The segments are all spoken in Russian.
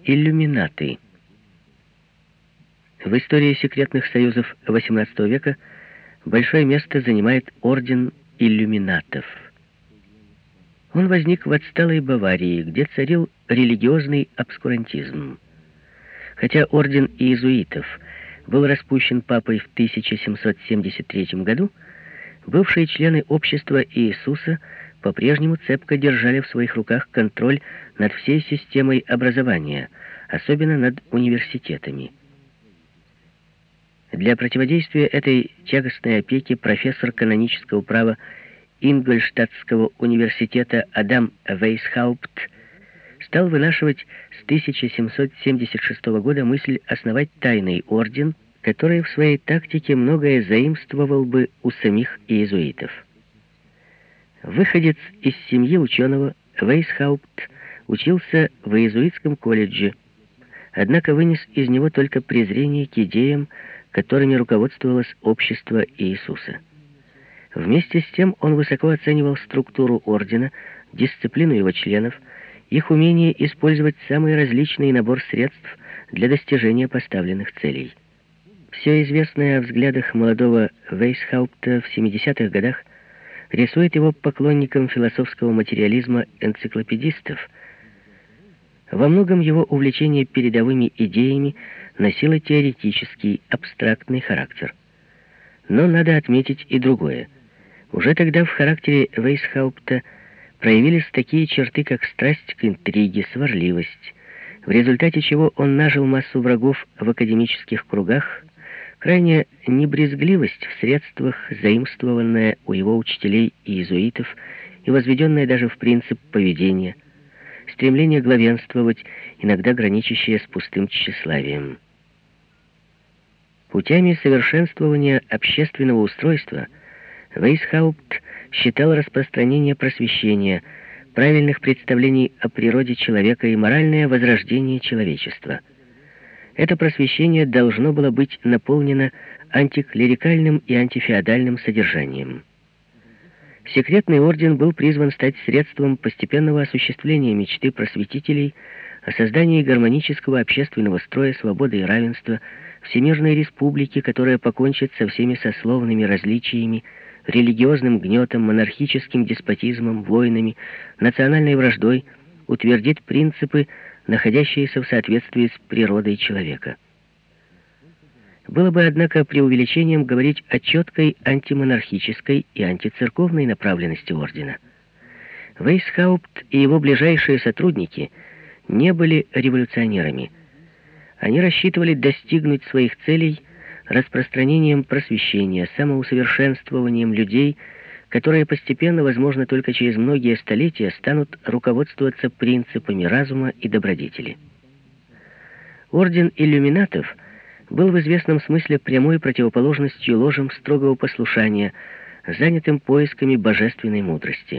Иллюминаты. В истории секретных союзов XVIII века большое место занимает орден иллюминатов. Он возник в отсталой Баварии, где царил религиозный обскурантизм. Хотя орден иезуитов был распущен папой в 1773 году, бывшие члены общества Иисуса по-прежнему цепко держали в своих руках контроль над всей системой образования, особенно над университетами. Для противодействия этой тягостной опеке профессор канонического права Ингольштадтского университета Адам Вейсхаупт стал вынашивать с 1776 года мысль основать тайный орден, который в своей тактике многое заимствовал бы у самих иезуитов. Выходец из семьи ученого, Вейсхаупт учился в иезуитском колледже, однако вынес из него только презрение к идеям, которыми руководствовалось общество Иисуса. Вместе с тем он высоко оценивал структуру ордена, дисциплину его членов, их умение использовать самый различный набор средств для достижения поставленных целей. Все известное о взглядах молодого Вейсхаупта в 70-х годах рисует его поклонником философского материализма энциклопедистов. Во многом его увлечение передовыми идеями носило теоретический, абстрактный характер. Но надо отметить и другое. Уже тогда в характере Вейсхаупта проявились такие черты, как страсть к интриге, сварливость, в результате чего он нажил массу врагов в академических кругах, крайняя небрезгливость в средствах, заимствованная у его учителей и иезуитов и возведенная даже в принцип поведения, стремление главенствовать, иногда граничащее с пустым тщеславием. Путями совершенствования общественного устройства Вейсхаупт считал распространение просвещения, правильных представлений о природе человека и моральное возрождение человечества. Это просвещение должно было быть наполнено антиклерикальным и антифеодальным содержанием. Секретный орден был призван стать средством постепенного осуществления мечты просветителей о создании гармонического общественного строя свободы и равенства, всемирной республики, которая покончит со всеми сословными различиями, религиозным гнетом, монархическим деспотизмом, войнами, национальной враждой, утвердит принципы, находящиеся в соответствии с природой человека. Было бы, однако, преувеличением говорить о четкой антимонархической и антицерковной направленности ордена. Вейсхаупт и его ближайшие сотрудники не были революционерами. Они рассчитывали достигнуть своих целей распространением просвещения, самоусовершенствованием людей, которые постепенно, возможно, только через многие столетия станут руководствоваться принципами разума и добродетели. Орден иллюминатов был в известном смысле прямой противоположностью ложам строгого послушания, занятым поисками божественной мудрости.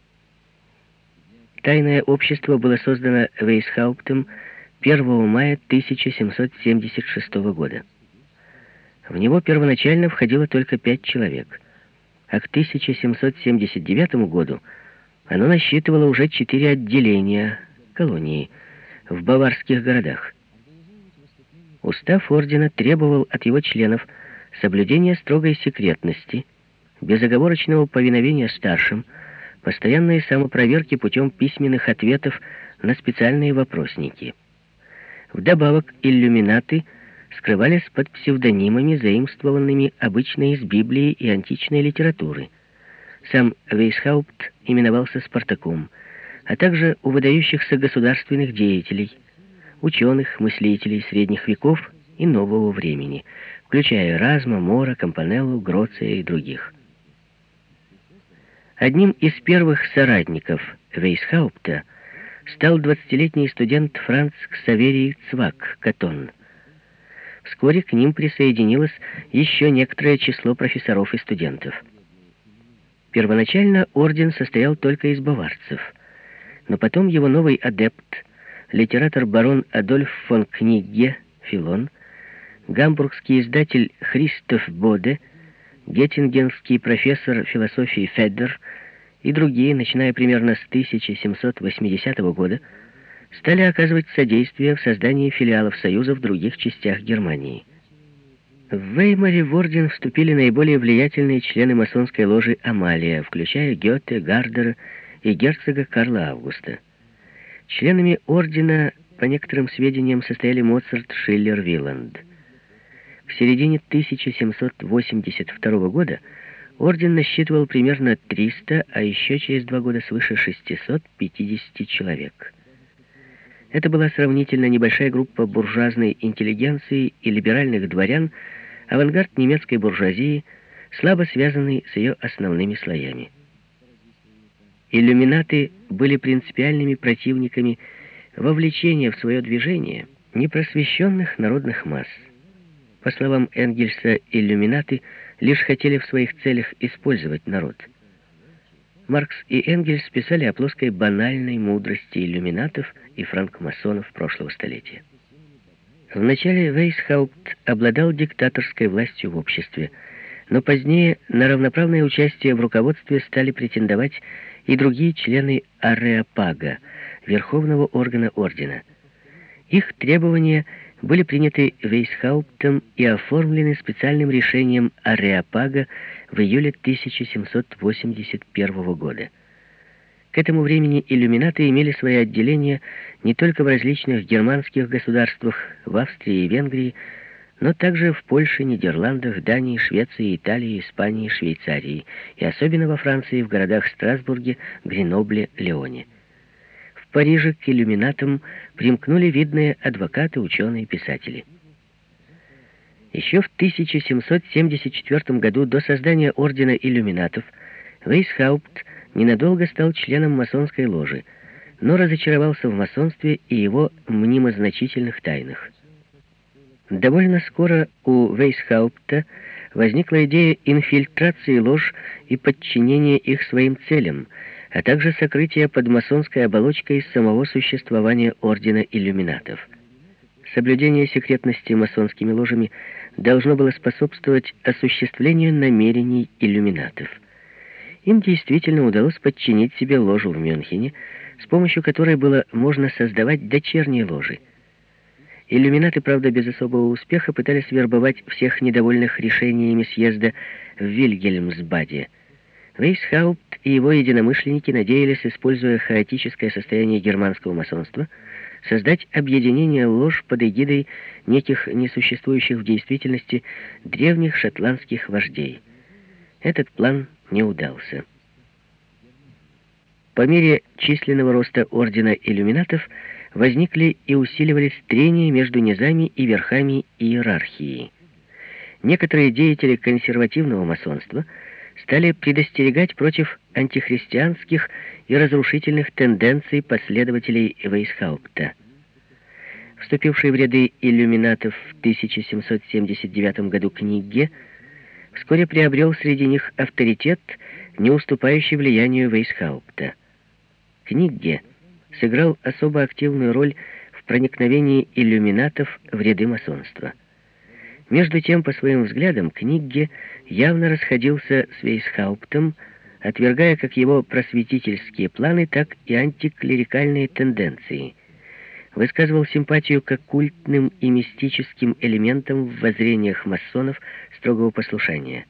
Тайное общество было создано Вейсхауптом 1 мая 1776 года. В него первоначально входило только 5 человек, а к 1779 году оно насчитывало уже 4 отделения, колонии, в баварских городах. Устав ордена требовал от его членов соблюдения строгой секретности, безоговорочного повиновения старшим, постоянной самопроверки путем письменных ответов на специальные вопросники. Вдобавок, иллюминаты скрывались под псевдонимами, заимствованными обычно из Библии и античной литературы. Сам Вейсхаупт именовался Спартаком, а также у выдающихся государственных деятелей, ученых, мыслителей средних веков и нового времени, включая Эразма, Мора, Кампанеллу, Гроция и других. Одним из первых соратников Вейсхаупта стал 20-летний студент Франц Ксаверий Цвак, Катон. Вскоре к ним присоединилось еще некоторое число профессоров и студентов. Первоначально орден состоял только из баварцев, но потом его новый адепт, литератор барон Адольф фон Книгге, Филон, гамбургский издатель Христоф Боде, геттингенский профессор философии Феддер и другие, начиная примерно с 1780 года, стали оказывать содействие в создании филиалов Союза в других частях Германии. В Веймаре в орден вступили наиболее влиятельные члены масонской ложи «Амалия», включая Гёте, Гардера и герцога Карла Августа. Членами ордена, по некоторым сведениям, состояли Моцарт, Шиллер, Виланд. В середине 1782 года орден насчитывал примерно 300, а еще через 2 года свыше 650 человек. Это была сравнительно небольшая группа буржуазной интеллигенции и либеральных дворян, авангард немецкой буржуазии, слабо связанный с ее основными слоями. Иллюминаты были принципиальными противниками вовлечения в свое движение непросвещенных народных масс. По словам Энгельса, иллюминаты лишь хотели в своих целях использовать народ. Маркс и Энгельс писали о плоской банальной мудрости иллюминатов и франкмасонов прошлого столетия. Вначале Вейсхаупт обладал диктаторской властью в обществе, но позднее на равноправное участие в руководстве стали претендовать и другие члены Ареопага, верховного органа ордена. Их требования были приняты Вейсхауптом и оформлены специальным решением Ареопага в июле 1781 года. К этому времени иллюминаты имели свои отделения не только в различных германских государствах, в Австрии и Венгрии, но также в Польше, Нидерландах, Дании, Швеции, Италии, Испании, Швейцарии и особенно во Франции в городах Страсбурге, Гренобле, Лионе. В Париже к иллюминатам примкнули видные адвокаты, ученые, писатели. Еще в 1774 году, до создания ордена иллюминатов, Вейсхаупт ненадолго стал членом масонской ложи, но разочаровался в масонстве и его мнимозначительных тайнах. Довольно скоро у Вейсхаупта возникла идея инфильтрации лож и подчинения их своим целям, а также сокрытия под масонской оболочкой самого существования ордена иллюминатов. Соблюдение секретности масонскими ложами должно было способствовать осуществлению намерений иллюминатов. Им действительно удалось подчинить себе ложу в Мюнхене, с помощью которой было можно создавать дочерние ложи. Иллюминаты, правда, без особого успеха пытались вербовать всех недовольных решениями съезда в Вильгельмсбаде. Вейсхаупт и его единомышленники надеялись, используя хаотическое состояние германского масонства, создать объединение лож под эгидой неких несуществующих в действительности древних шотландских вождей. Этот план не удался. По мере численного роста ордена иллюминатов возникли и усиливались трения между низами и верхами иерархии. Некоторые деятели консервативного масонства стали предостерегать против антихристианских и разрушительных тенденций последователей Вейсхаупта. Вступивший в ряды иллюминатов в 1779 году Книгге вскоре приобрел среди них авторитет, не уступающий влиянию Вейсхаупта. Книгге сыграл особо активную роль в проникновении иллюминатов в ряды масонства. Между тем, по своим взглядам, Книгге явно расходился с Вейсхауптом, отвергая как его просветительские планы, так и антиклерикальные тенденции. Высказывал симпатию к оккультным и мистическим элементам в воззрениях масонов строгого послушания.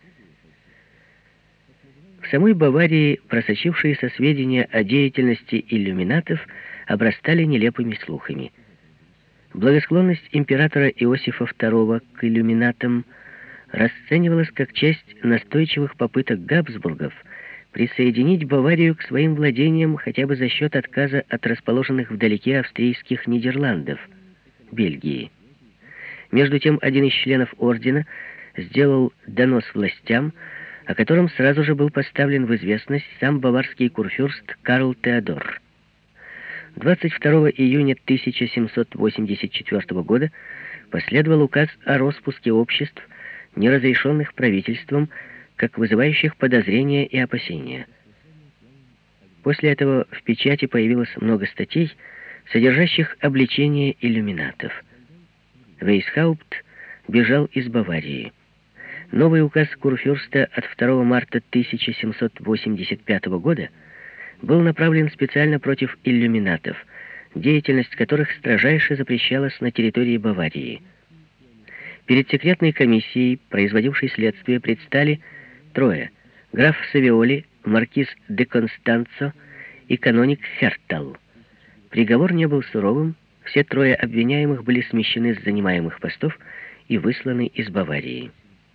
В самой Баварии просочившиеся сведения о деятельности иллюминатов обрастали нелепыми слухами. Благосклонность императора Иосифа II к иллюминатам расценивалась как часть настойчивых попыток Габсбургов присоединить Баварию к своим владениям хотя бы за счет отказа от расположенных вдалеке австрийских Нидерландов, Бельгии. Между тем, один из членов ордена сделал донос властям, о котором сразу же был поставлен в известность сам баварский курфюрст Карл Теодор. 22 июня 1784 года последовал указ о распуске обществ, не разрешенных правительством, как вызывающих подозрения и опасения. После этого в печати появилось много статей, содержащих обличение иллюминатов. Вейсхаупт бежал из Баварии. Новый указ курфюрста от 2 марта 1785 года был направлен специально против иллюминатов, деятельность которых строжайше запрещалась на территории Баварии. Перед секретной комиссией, производившей следствие, предстали трое: граф Савиоли, маркиз де Констанцо и каноник Хертал. Приговор не был суровым, все трое обвиняемых были смещены с занимаемых постов и высланы из Баварии.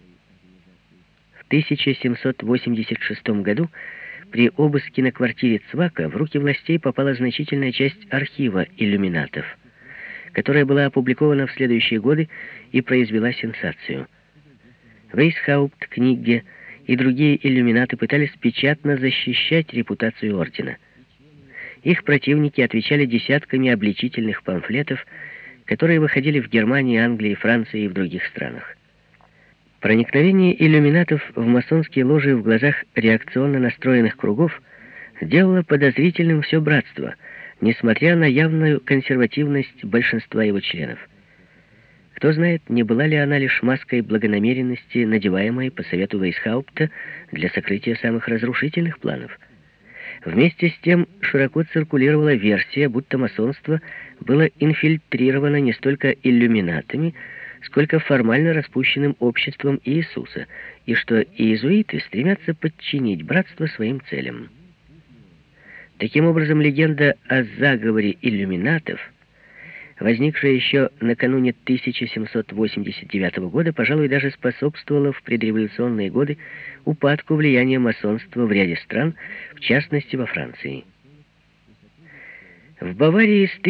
В 1786 году при обыске на квартире Цвака в руки властей попала значительная часть архива иллюминатов, которая была опубликована в следующие годы и произвела сенсацию. Вейсхаупт, Книгге и другие иллюминаты пытались печатно защищать репутацию ордена. Их противники отвечали десятками обличительных памфлетов, которые выходили в Германии, Англии, Франции и в других странах. Проникновение иллюминатов в масонские ложи в глазах реакционно настроенных кругов делало подозрительным все братство, несмотря на явную консервативность большинства его членов. Кто знает, не была ли она лишь маской благонамеренности, надеваемой по совету Вейсхаупта для сокрытия самых разрушительных планов. Вместе с тем широко циркулировала версия, будто масонство было инфильтрировано не столько иллюминатами, сколько формально распущенным обществом Иисуса, и что иезуиты стремятся подчинить братство своим целям. Таким образом, легенда о заговоре иллюминатов, возникшая еще накануне 1789 года, пожалуй, даже способствовала в предреволюционные годы упадку влияния масонства в ряде стран, в частности во Франции. В Баварии с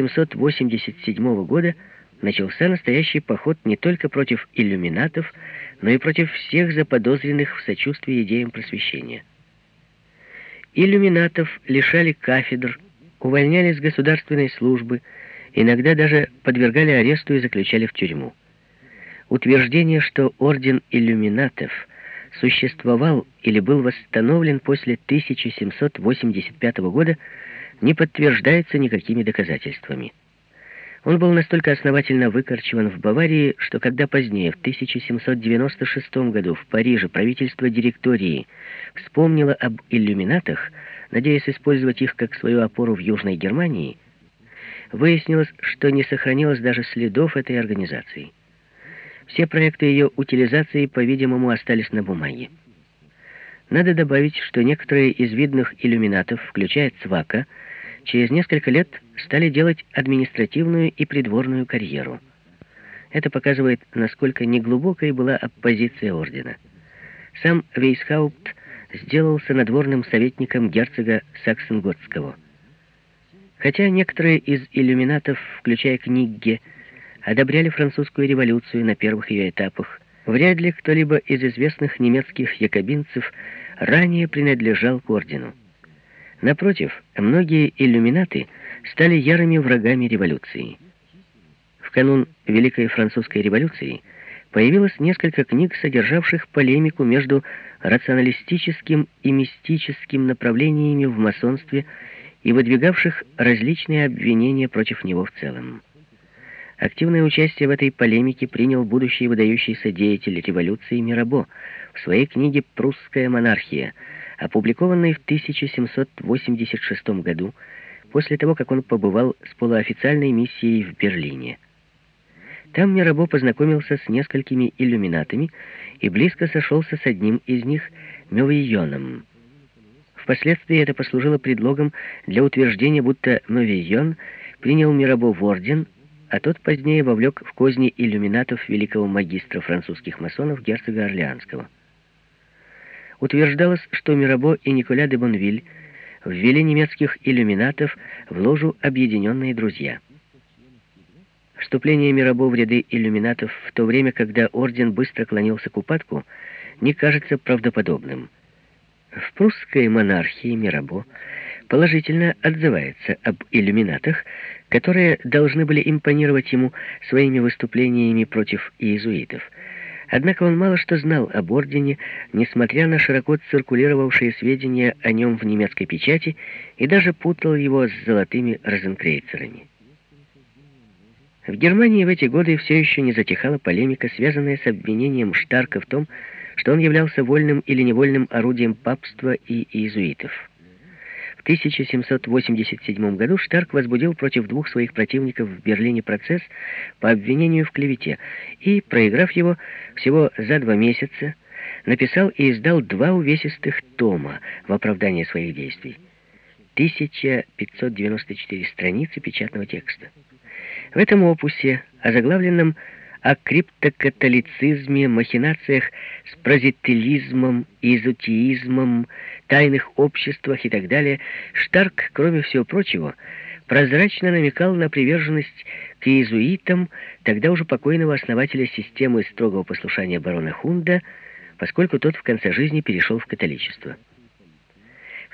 1787 года начался настоящий поход не только против иллюминатов, но и против всех заподозренных в сочувствии идеям просвещения. Иллюминатов лишали кафедр, увольняли с государственной службы, иногда даже подвергали аресту и заключали в тюрьму. Утверждение, что орден иллюминатов существовал или был восстановлен после 1785 года, не подтверждается никакими доказательствами. Он был настолько основательно выкорчеван в Баварии, что когда позднее, в 1796 году, в Париже правительство директории вспомнило об иллюминатах, надеясь использовать их как свою опору в Южной Германии, выяснилось, что не сохранилось даже следов этой организации. Все проекты ее утилизации, по-видимому, остались на бумаге. Надо добавить, что некоторые из видных иллюминатов, включая Цвака, через несколько лет стали делать административную и придворную карьеру. Это показывает, насколько неглубокой была оппозиция ордена. Сам Вейсхаупт сделался надворным советником герцога Саксен-Готского. Хотя некоторые из иллюминатов, включая Книгге, одобряли французскую революцию на первых ее этапах, вряд ли кто-либо из известных немецких якобинцев ранее принадлежал к ордену. Напротив, многие иллюминаты стали ярыми врагами революции. В канун Великой Французской революции появилось несколько книг, содержавших полемику между рационалистическим и мистическим направлениями в масонстве и выдвигавших различные обвинения против него в целом. Активное участие в этой полемике принял будущий выдающийся деятель революции Мирабо в своей книге «Прусская монархия», опубликованной в 1786 году, после того, как он побывал с полуофициальной миссией в Берлине. Там Мирабо познакомился с несколькими иллюминатами и близко сошелся с одним из них, Мёвийоном. Впоследствии это послужило предлогом для утверждения, будто Мёвийон принял Мирабо в орден, а тот позднее вовлек в козни иллюминатов великого магистра французских масонов герцога Орлеанского. Утверждалось, что Мирабо и Николя де Бонвиль ввели немецких иллюминатов в ложу «Объединенные друзья». Вступление Мирабо в ряды иллюминатов в то время, когда орден быстро клонился к упадку, не кажется правдоподобным. В прусской монархии Мирабо положительно отзывается об иллюминатах, которые должны были импонировать ему своими выступлениями против иезуитов. Однако он мало что знал об ордене, несмотря на широко циркулировавшие сведения о нем в немецкой печати, и даже путал его с золотыми розенкрейцерами. В Германии в эти годы все еще не затихала полемика, связанная с обвинением Штарка в том, что он являлся вольным или невольным орудием папства и иезуитов. В 1787 году Штарк возбудил против двух своих противников в Берлине процесс по обвинению в клевете и, проиграв его всего за 2 месяца, написал и издал 2 увесистых тома в оправдание своих действий. 1594 страницы печатного текста. В этом опусе, озаглавленном «О криптокатолицизме, махинациях с прозелитизмом, изотеизмом, тайных обществах» и так далее, Штарк, кроме всего прочего, прозрачно намекал на приверженность к иезуитам тогда уже покойного основателя системы строгого послушания барона Хунда, поскольку тот в конце жизни перешел в католичество. В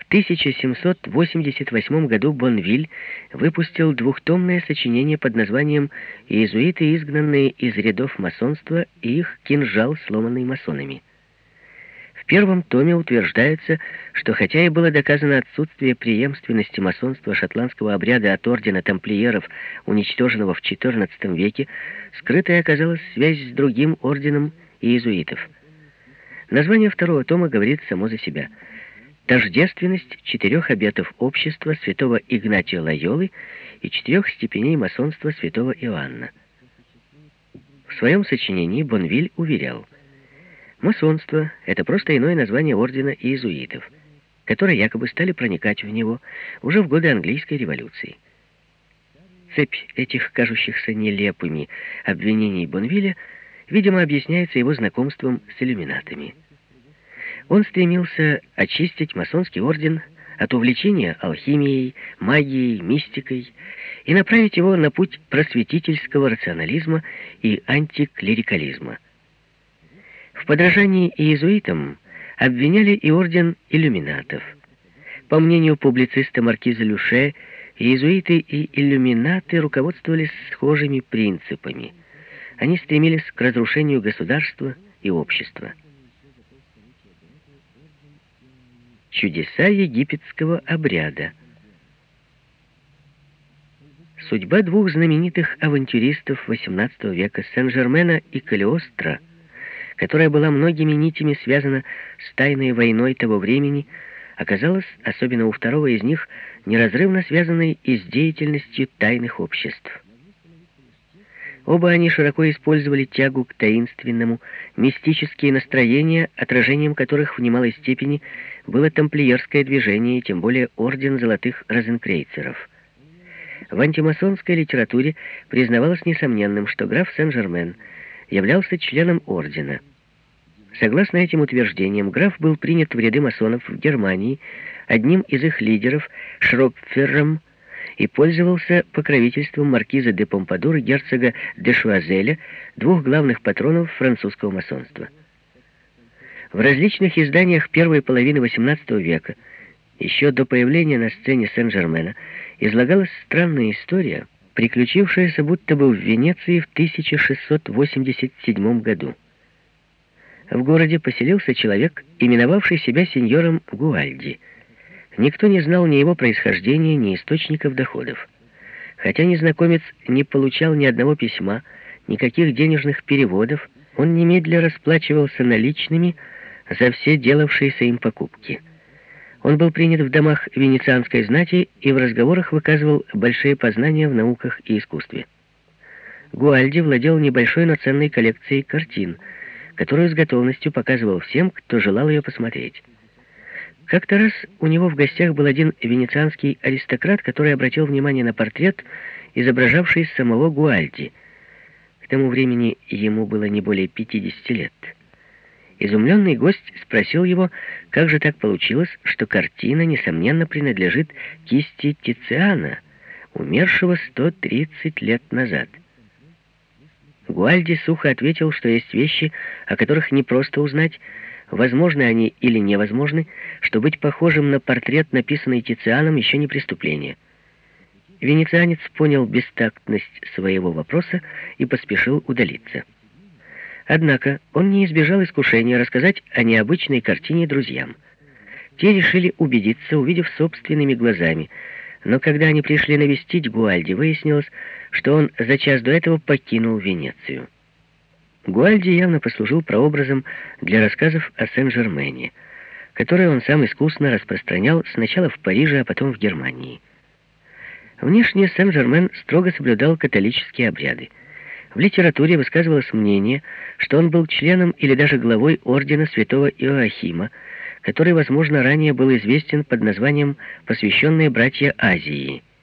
1788 году Бонвиль выпустил 2-томное сочинение под названием «Иезуиты, изгнанные из рядов масонства, и их кинжал, сломанный масонами». В 1-м томе утверждается, что хотя и было доказано отсутствие преемственности масонства шотландского обряда от ордена тамплиеров, уничтоженного в XIV веке, скрытой оказалась связь с другим орденом иезуитов. Название 2-го тома говорит само за себя. Тождественность 4 обетов общества святого Игнатия Лойолы и 4 степеней масонства святого Иоанна. В своем сочинении Бонвиль уверял: масонство — это просто иное название ордена иезуитов, которые якобы стали проникать в него уже в годы английской революции. Цепь этих кажущихся нелепыми обвинений Бонвиля, видимо, объясняется его знакомством с иллюминатами. Он стремился очистить масонский орден от увлечения алхимией, магией, мистикой и направить его на путь просветительского рационализма и антиклерикализма. В подражании иезуитам обвиняли и орден иллюминатов. По мнению публициста маркиза Люше, иезуиты и иллюминаты руководствовались схожими принципами. Они стремились к разрушению государства и общества. Чудеса египетского обряда. Судьба 2 знаменитых авантюристов XVIII века, Сен-Жермена и Калиостро, которая была многими нитями связана с тайной войной того времени, оказалась, особенно у 2-го из них, неразрывно связанной и с деятельностью тайных обществ. Оба они широко использовали тягу к таинственному, мистические настроения, отражением которых в немалой степени было тамплиерское движение, и тем более орден золотых розенкрейцеров. В антимасонской литературе признавалось несомненным, что граф Сен-Жермен являлся членом ордена. Согласно этим утверждениям, граф был принят в ряды масонов в Германии одним из их лидеров, Шропфером, и пользовался покровительством маркиза де Помпадур и герцога де Шуазеля, 2 главных патронов французского масонства. В различных изданиях первой половины XVIII века, еще до появления на сцене Сен-Жермена, излагалась странная история, приключившаяся будто бы в Венеции в 1687 году. В городе поселился человек, именовавший себя сеньором Гуальди. Никто не знал ни его происхождения, ни источников доходов. Хотя незнакомец не получал ни одного письма, никаких денежных переводов, он немедля расплачивался наличными за все делавшиеся им покупки. Он был принят в домах венецианской знати и в разговорах выказывал большие познания в науках и искусстве. Гуальди владел небольшой, но ценной коллекцией картин, которую с готовностью показывал всем, кто желал ее посмотреть. Как-то раз у него в гостях был один венецианский аристократ, который обратил внимание на портрет, изображавший самого Гуальди. К тому времени ему было не более 50 лет. Изумленный гость спросил его, как же так получилось, что картина, несомненно, принадлежит кисти Тициана, умершего 130 лет назад. Гуальди сухо ответил, что есть вещи, о которых не просто узнать, возможны они или невозможны, что быть похожим на портрет, написанный Тицианом, еще не преступление. Венецианец понял бестактность своего вопроса и поспешил удалиться. Однако он не избежал искушения рассказать о необычной картине друзьям. Те решили убедиться, увидев собственными глазами, но когда они пришли навестить Гуальди, выяснилось, что он за час до этого покинул Венецию. Гуальди явно послужил прообразом для рассказов о Сен-Жермене. которое он сам искусно распространял сначала в Париже, а потом в Германии. Внешне Сен-Жермен строго соблюдал католические обряды. В литературе высказывалось мнение, что он был членом или даже главой ордена святого Иоахима, который, возможно, ранее был известен под названием «Посвященные братья Азии».